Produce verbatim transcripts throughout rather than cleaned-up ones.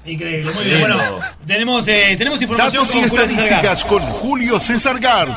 Increíble, muy bien. Bueno, tenemos, eh, tenemos información Datos y con Julio César estadísticas Gard. con Julio César Gard.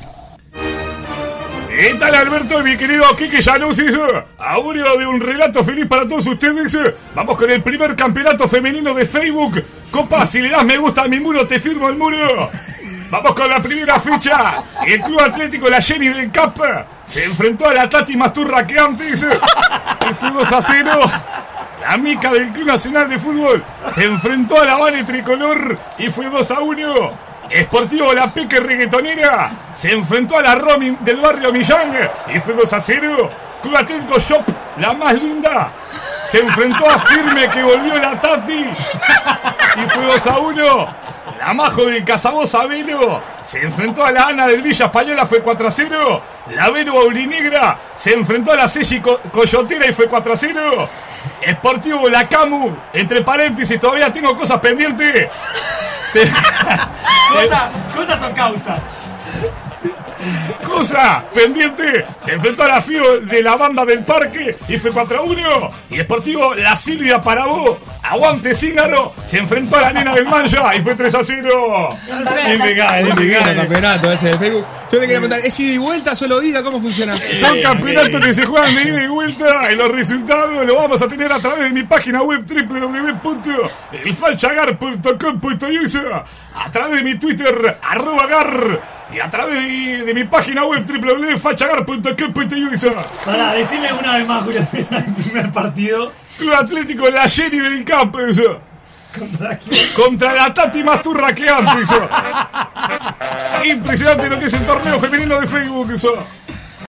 ¿Qué tal, Alberto y mi querido Quique Llanusis? Audio de un relato feliz para todos ustedes. Vamos con el primer campeonato femenino de Facebook. Copa, si le das me gusta a mi muro, te firmo el muro. Vamos con la primera fecha. El Club Atlético La Jenny del Cap se enfrentó a la Tati Masturra que antes. Y fue dos a cero. La Mica del Club Nacional de Fútbol se enfrentó a la Vale Tricolor y fue dos a uno. Sportivo La Peque Reggaetonera se enfrentó a la Romy del barrio Millán y fue dos a cero. Club Atlético Shop, la más linda, se enfrentó a Firme que volvió la Tati y fue dos a uno. La Majo del Casabosa Velo se enfrentó a la Ana del Villa Española, fue cuatro a cero. La Vero Aurinegra se enfrentó a la Selli Co- Coyotera y fue cuatro a cero. Sportivo La Camu, entre paréntesis, todavía tengo cosas pendientes. Se... Cosa, cosas son causas. Cosa pendiente, se enfrentó a la FIO de la Banda del Parque y fue cuatro a uno. Y Deportivo La Silvia Parabó, aguante Cíngaro, se enfrentó a la Nena del Mancha y fue tres a cero. Impecable, Un impecable. campeonato ese de Facebook. Yo te quería preguntar, ¿es ida y vuelta, solo ida? ¿Cómo funciona? Son campeonatos que se juegan de ida y vuelta y los resultados los vamos a tener a través de mi página web doble u doble u doble u punto el falchagar punto com punto u s, a través de mi Twitter arroba gar y a través de, de mi página web doble u doble u doble u punto falchagar punto com punto u s. Pará, decime una vez más, Julio César, el primer partido. Club Atlético La Jenny del Campo, eso. ¿Contra quién? Contra la Tati Masturra que antes. Impresionante lo que es el torneo femenino de Facebook, eso.